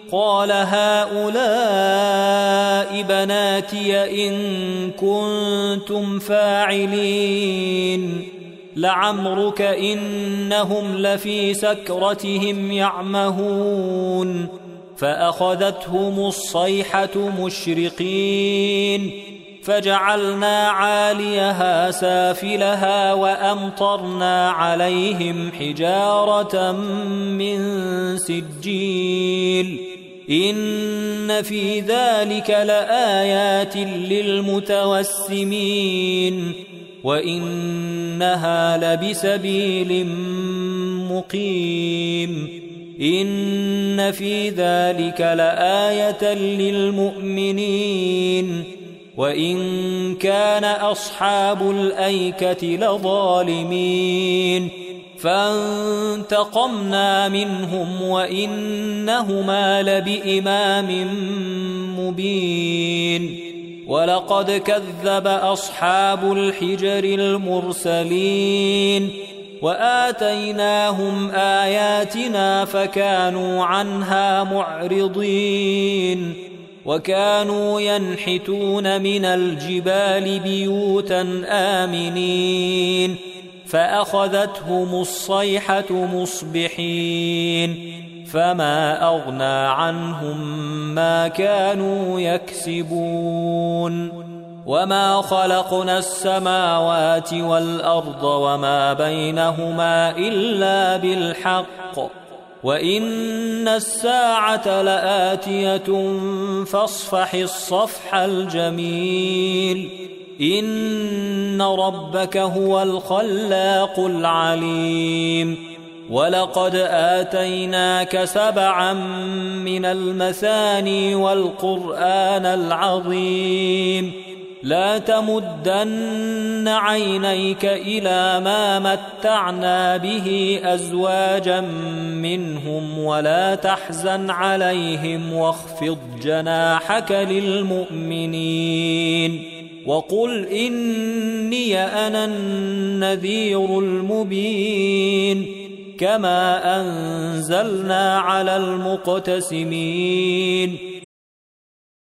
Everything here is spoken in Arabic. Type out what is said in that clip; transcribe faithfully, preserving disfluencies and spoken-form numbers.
قال هؤلاء بناتي إن كنتم فاعلين لعمرك إنهم لفي سكرتهم يعمهون فأخذتهم الصيحة مشرقين فجعلنا عاليها سافلها وأمطرنا عليهم حجارة من سجيل إن في ذلك لآيات للمتوسمين وإنها لبسبيل مقيم إن في ذلك لآية للمؤمنين وإن كان أصحاب الأيكة لظالمين فانتقمنا منهم وإنهما لبإمام مبين ولقد كذب أصحاب الحجر المرسلين وآتيناهم آياتنا فكانوا عنها معرضين وكانوا ينحتون من الجبال بيوتا آمنين فأخذتهم الصيحة مصبحين فما أغنى عنهم ما كانوا يكسبون وما خلقنا السماوات والأرض وما بينهما إلا بالحق وإن الساعة لآتية فاصفح الصفح الجميل إن ربك هو الخلاق العليم ولقد آتيناك سبعا من المثاني والقرآن العظيم لا تمدن عينيك إلى ما متعنا به أزواجا منهم ولا تحزن عليهم واخفض جناحك للمؤمنين وقل إني أنا النذير المبين كما أنزلنا على المقتسمين